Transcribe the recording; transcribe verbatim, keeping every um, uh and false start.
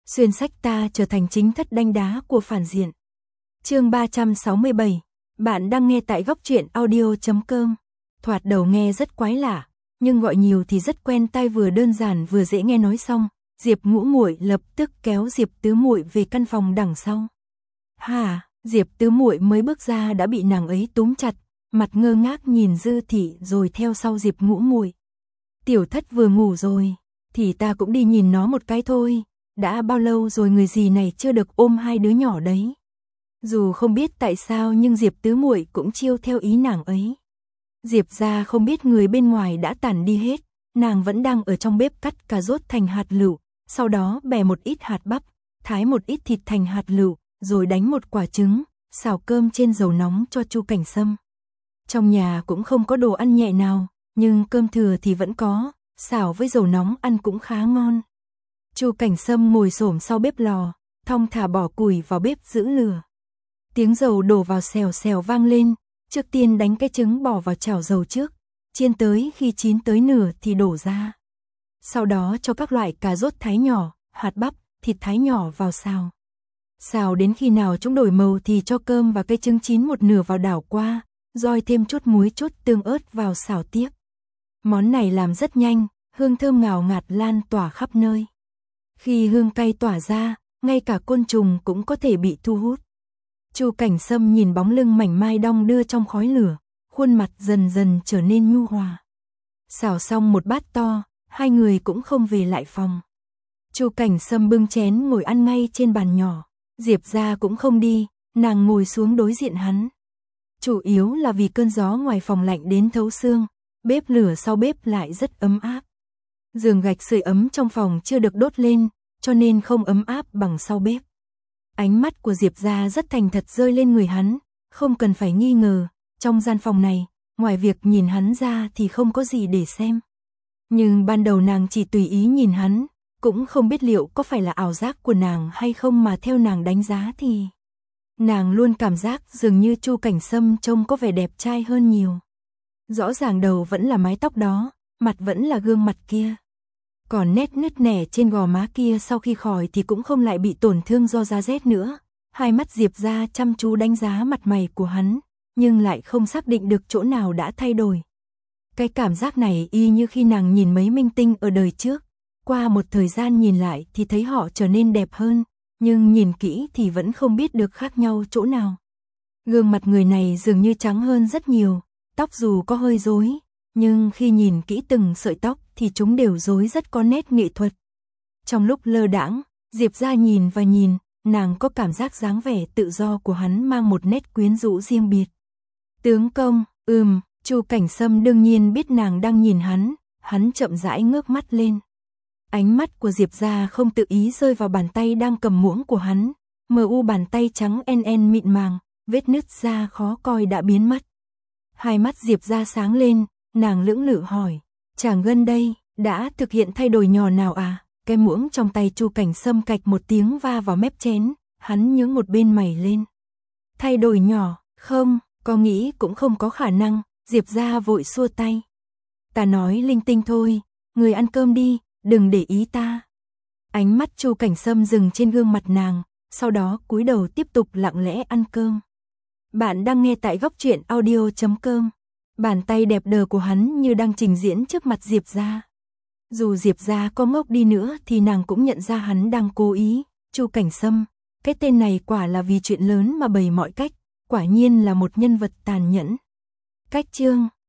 xuyên sách ta trở thành chính thất đanh đá của phản diện. Chương ba trăm sáu mươi bảy, bạn đang nghe tại góc truyện audio chấm com. Thoạt đầu nghe rất quái lạ, nhưng gọi nhiều thì rất quen tai, vừa đơn giản vừa dễ nghe. Nói xong, Diệp Ngũ Muội lập tức kéo Diệp Tứ Muội về căn phòng đằng sau. Hả? Diệp Tứ Muội mới bước ra đã bị nàng ấy túm chặt, mặt ngơ ngác nhìn Dư Thị rồi theo sau Diệp Ngũ Muội. Tiểu Thất vừa ngủ rồi, thì ta cũng đi nhìn nó một cái thôi, đã bao lâu rồi người gì này chưa được ôm hai đứa nhỏ đấy. Dù không biết tại sao nhưng Diệp Tứ Muội cũng chiêu theo ý nàng ấy. Diệp gia không biết người bên ngoài đã tản đi hết, nàng vẫn đang ở trong bếp cắt cà rốt thành hạt lựu, sau đó bẻ một ít hạt bắp, thái một ít thịt thành hạt lựu, rồi đánh một quả trứng, xào cơm trên dầu nóng cho Chu Cảnh Sâm. Trong nhà cũng không có đồ ăn nhẹ nào, nhưng cơm thừa thì vẫn có, xào với dầu nóng ăn cũng khá ngon. Chu Cảnh Sâm ngồi xổm sau bếp lò, thong thả bỏ củi vào bếp giữ lửa. Tiếng dầu đổ vào xèo xèo vang lên, trước tiên đánh cái trứng bỏ vào chảo dầu trước, chiên tới khi chín tới nửa thì đổ ra. Sau đó cho các loại cà rốt thái nhỏ, hạt bắp, thịt thái nhỏ vào xào. Xào đến khi nào chúng đổi màu thì cho cơm và cái trứng chín một nửa vào đảo qua, roi thêm chút muối chút tương ớt vào xào tiếp. Món này làm rất nhanh, hương thơm ngào ngạt lan tỏa khắp nơi. Khi hương cay tỏa ra, ngay cả côn trùng cũng có thể bị thu hút. Chu Cảnh Sâm nhìn bóng lưng mảnh mai đong đưa trong khói lửa, khuôn mặt dần dần trở nên nhu hòa. Xào xong một bát to, hai người cũng không về lại phòng. Chu Cảnh Sâm bưng chén ngồi ăn ngay trên bàn nhỏ, Diệp gia cũng không đi, nàng ngồi xuống đối diện hắn. Chủ yếu là vì cơn gió ngoài phòng lạnh đến thấu xương, bếp lửa sau bếp lại rất ấm áp. Giường gạch sưởi ấm trong phòng chưa được đốt lên, cho nên không ấm áp bằng sau bếp. Ánh mắt của Diệp gia rất thành thật rơi lên người hắn, không cần phải nghi ngờ, trong gian phòng này, ngoài việc nhìn hắn ra thì không có gì để xem. Nhưng ban đầu nàng chỉ tùy ý nhìn hắn, cũng không biết liệu có phải là ảo giác của nàng hay không, mà theo nàng đánh giá thì nàng luôn cảm giác dường như Chu Cảnh Sâm trông có vẻ đẹp trai hơn nhiều. Rõ ràng đầu vẫn là mái tóc đó, mặt vẫn là gương mặt kia. Còn nét nứt nẻ trên gò má kia sau khi khỏi thì cũng không lại bị tổn thương do da rét nữa. Hai mắt Diệp gia chăm chú đánh giá mặt mày của hắn, nhưng lại không xác định được chỗ nào đã thay đổi. Cái cảm giác này y như khi nàng nhìn mấy minh tinh ở đời trước. Qua một thời gian nhìn lại thì thấy họ trở nên đẹp hơn, nhưng nhìn kỹ thì vẫn không biết được khác nhau chỗ nào. Gương mặt người này dường như trắng hơn rất nhiều, tóc dù có hơi rối, nhưng khi nhìn kỹ từng sợi tóc thì chúng đều rối rất có nét nghệ thuật. Trong lúc lơ đãng, Diệp gia nhìn và nhìn, nàng có cảm giác dáng vẻ tự do của hắn mang một nét quyến rũ riêng biệt. Tướng công, ừm, Chu Cảnh Sâm đương nhiên biết nàng đang nhìn hắn, hắn chậm rãi ngước mắt lên. Ánh mắt của Diệp gia không tự ý rơi vào bàn tay đang cầm muỗng của hắn, mờ u bàn tay trắng en en mịn màng, vết nứt da khó coi đã biến mất. Hai mắt Diệp gia sáng lên, nàng lưỡng lự hỏi, chàng gần đây đã thực hiện thay đổi nhỏ nào à? Cái muỗng trong tay Chu Cảnh Sâm cạch một tiếng va vào mép chén, hắn nhướng một bên mày lên. Thay đổi nhỏ, không, có nghĩ cũng không có khả năng, Diệp gia vội xua tay. Ta nói linh tinh thôi, người ăn cơm đi, đừng để ý ta. Ánh mắt Chu Cảnh Sâm dừng trên gương mặt nàng, sau đó cúi đầu tiếp tục lặng lẽ ăn cơm. Bạn đang nghe tại góc truyện audio chấm com. Bàn tay đẹp đờ của hắn như đang trình diễn trước mặt Diệp gia. Dù Diệp gia có ngốc đi nữa thì nàng cũng nhận ra hắn đang cố ý. Chu Cảnh Sâm, cái tên này quả là vì chuyện lớn mà bày mọi cách, quả nhiên là một nhân vật tàn nhẫn. Cách chương